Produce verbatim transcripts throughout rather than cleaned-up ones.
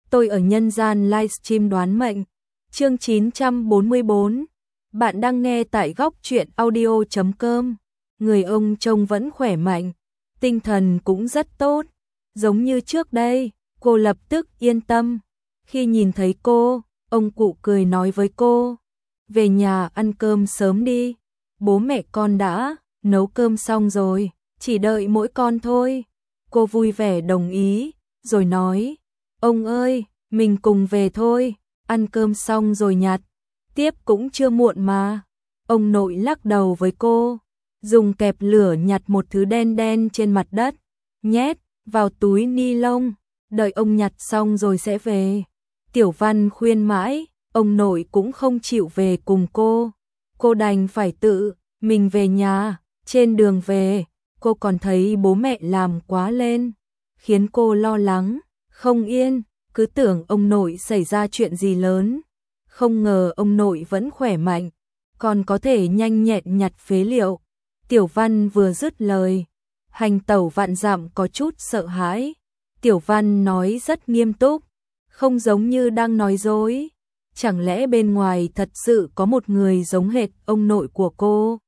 tôi ở nhân gian livestream đoán mệnh. Chương chín trăm bốn mươi bốn. Bạn đang nghe tại góc truyện audio chấm com. Người ông trông vẫn khỏe mạnh, tinh thần cũng rất tốt, giống như trước đây. Cô lập tức yên tâm. Khi nhìn thấy cô, ông cụ cười nói với cô, về nhà ăn cơm sớm đi, bố mẹ con đã nấu cơm xong rồi, chỉ đợi mỗi con thôi. Cô vui vẻ đồng ý, rồi nói, ông ơi, mình cùng về thôi, ăn cơm xong rồi nhặt tiếp cũng chưa muộn mà. Ông nội lắc đầu với cô, dùng kẹp lửa nhặt một thứ đen đen trên mặt đất, nhét vào túi ni lông, đợi ông nhặt xong rồi sẽ về. Tiểu Văn khuyên mãi, ông nội cũng không chịu về cùng cô. Cô đành phải tự mình về nhà. Trên đường về, cô còn thấy bố mẹ làm quá lên, khiến cô lo lắng, không yên, cứ tưởng ông nội xảy ra chuyện gì lớn. Không ngờ ông nội vẫn khỏe mạnh, còn có thể nhanh nhẹn nhặt phế liệu. Tiểu Văn vừa dứt lời, Hành Tẩu vạn dặm có chút sợ hãi. Tiểu Văn nói rất nghiêm túc, không giống như đang nói dối. Chẳng lẽ bên ngoài thật sự có một người giống hệt ông nội của cô?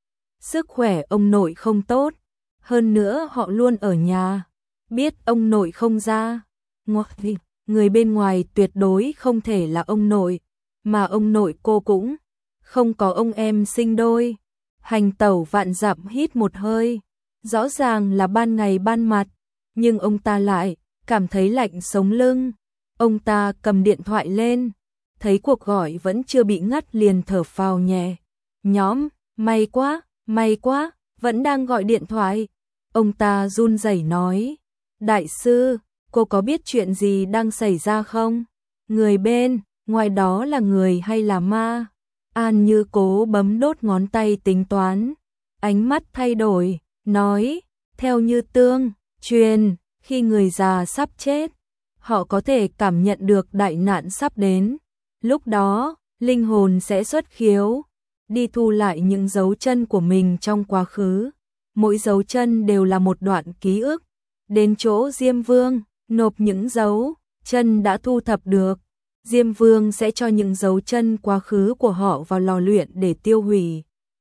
Sức khỏe ông nội không tốt, hơn nữa họ luôn ở nhà, biết ông nội không ra ngoài, người bên ngoài tuyệt đối không thể là ông nội, mà ông nội cô cũng không có ông em sinh đôi. Hành Tẩu vạn dặm hít một hơi, rõ ràng là ban ngày ban mặt, nhưng ông ta lại cảm thấy lạnh sống lưng. Ông ta cầm điện thoại lên, thấy cuộc gọi vẫn chưa bị ngắt liền thở phào nhẹ nhõm, may quá, may quá, vẫn đang gọi điện thoại. Ông ta run rẩy nói, đại sư, cô có biết chuyện gì đang xảy ra không? Người bên ngoài đó là người hay là ma? An Như cố bấm đốt ngón tay tính toán, ánh mắt thay đổi, nói, theo như tương truyền, khi người già sắp chết, họ có thể cảm nhận được đại nạn sắp đến. Lúc đó, linh hồn sẽ xuất khiếu, đi thu lại những dấu chân của mình trong quá khứ. Mỗi dấu chân đều là một đoạn ký ức. Đến chỗ Diêm Vương, nộp những dấu chân đã thu thập được. Diêm Vương sẽ cho những dấu chân quá khứ của họ vào lò luyện để tiêu hủy.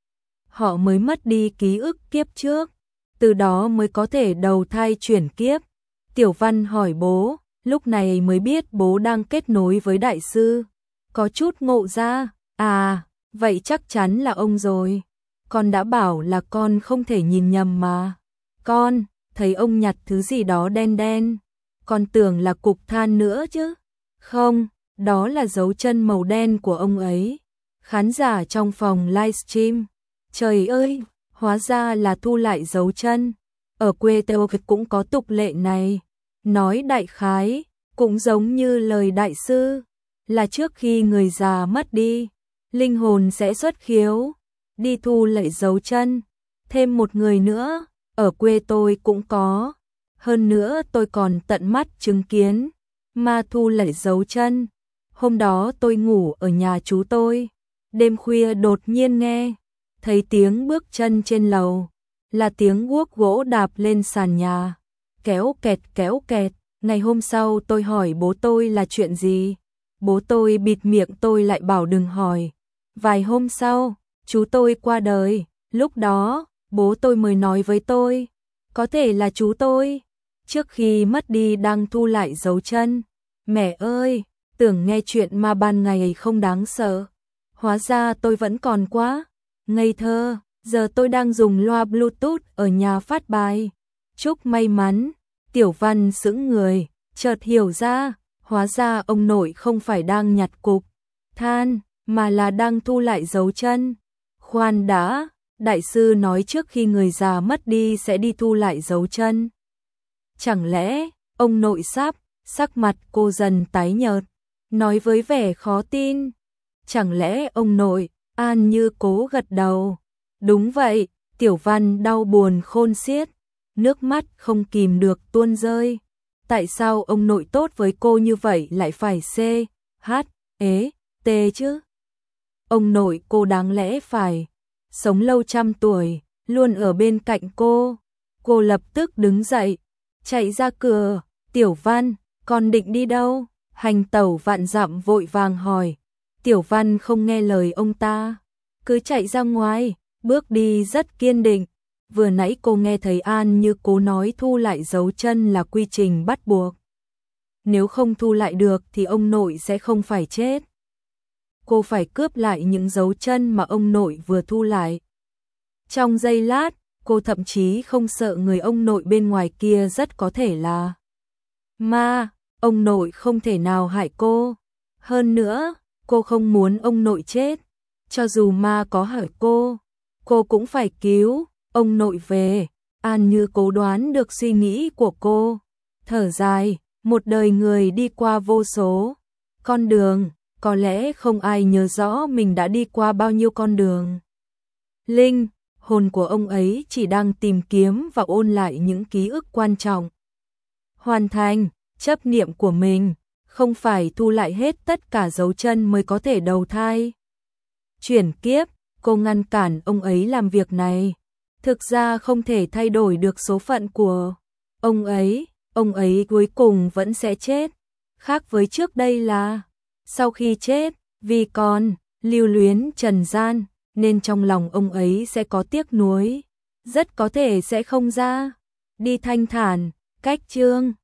Họ mới mất đi ký ức kiếp trước, từ đó mới có thể đầu thai chuyển kiếp. Tiểu Văn hỏi bố, lúc này mới biết bố đang kết nối với đại sư. Có chút ngộ ra, à, vậy chắc chắn là ông rồi. Con đã bảo là con không thể nhìn nhầm mà. Con thấy ông nhặt thứ gì đó đen đen, con tưởng là cục than nữa chứ. Không, đó là dấu chân màu đen của ông ấy. Khán giả trong phòng livestream, trời ơi, hóa ra là thu lại dấu chân. Ở quê tôi cũng có tục lệ này. Nói đại khái, cũng giống như lời đại sư, là trước khi người già mất đi, linh hồn sẽ xuất khiếu, đi thu lại dấu chân. Thêm một người nữa, ở quê tôi cũng có. Hơn nữa tôi còn tận mắt chứng kiến ma thu lại dấu chân. Hôm đó tôi ngủ ở nhà chú tôi, đêm khuya đột nhiên nghe thấy tiếng bước chân trên lầu, là tiếng guốc gỗ đạp lên sàn nhà, kéo kẹt kéo kẹt. Ngày hôm sau tôi hỏi bố tôi là chuyện gì, bố tôi bịt miệng tôi lại bảo đừng hỏi. Vài hôm sau, chú tôi qua đời, lúc đó bố tôi mới nói với tôi, có thể là chú tôi trước khi mất đi đang thu lại dấu chân. Mẹ ơi, tưởng nghe chuyện ma ban ngày không đáng sợ, hóa ra tôi vẫn còn quá ngây thơ. Giờ tôi đang dùng loa Bluetooth ở nhà phát bài, chúc may mắn. Tiểu Văn sững người, chợt hiểu ra, hóa ra ông nội không phải đang nhặt cục than, mà là đang thu lại dấu chân. Khoan đã, đại sư nói trước khi người già mất đi sẽ đi thu lại dấu chân. Chẳng lẽ, ông nội sắp, sắc mặt cô dần tái nhợt, nói với vẻ khó tin. Chẳng lẽ ông nội? An Như cố gật đầu. Đúng vậy. Tiểu Văn đau buồn khôn xiết, nước mắt không kìm được tuôn rơi. Tại sao ông nội tốt với cô như vậy lại phải C, H, ế, T chứ? Ông nội cô đáng lẽ phải sống lâu trăm tuổi, luôn ở bên cạnh cô. Cô lập tức đứng dậy, chạy ra cửa. Tiểu Văn, con định đi đâu? Hành tẩu vạn dặm vội vàng hỏi, Tiểu Văn không nghe lời ông ta, cứ chạy ra ngoài, bước đi rất kiên định. Vừa nãy cô nghe thấy An Như cố nói thu lại dấu chân là quy trình bắt buộc. Nếu không thu lại được thì ông nội sẽ không phải chết. Cô phải cướp lại những dấu chân mà ông nội vừa thu lại. Trong giây lát, cô thậm chí không sợ người ông nội bên ngoài kia rất có thể là ma, ông nội không thể nào hại cô. Hơn nữa, cô không muốn ông nội chết. Cho dù ma có hại cô, cô cũng phải cứu ông nội về. An Như cố đoán được suy nghĩ của cô. Thở dài, một đời người đi qua vô số con đường, có lẽ không ai nhớ rõ mình đã đi qua bao nhiêu con đường. Linh hồn của ông ấy chỉ đang tìm kiếm và ôn lại những ký ức quan trọng. Hoàn thành chấp niệm của mình, không phải thu lại hết tất cả dấu chân mới có thể đầu thai. Chuyển kiếp, cô ngăn cản ông ấy làm việc này. Thực ra không thể thay đổi được số phận của ông ấy, ông ấy cuối cùng vẫn sẽ chết. Khác với trước đây là, sau khi chết, vì còn lưu luyến trần gian, nên trong lòng ông ấy sẽ có tiếc nuối, rất có thể sẽ không ra đi thanh thản. Cách chương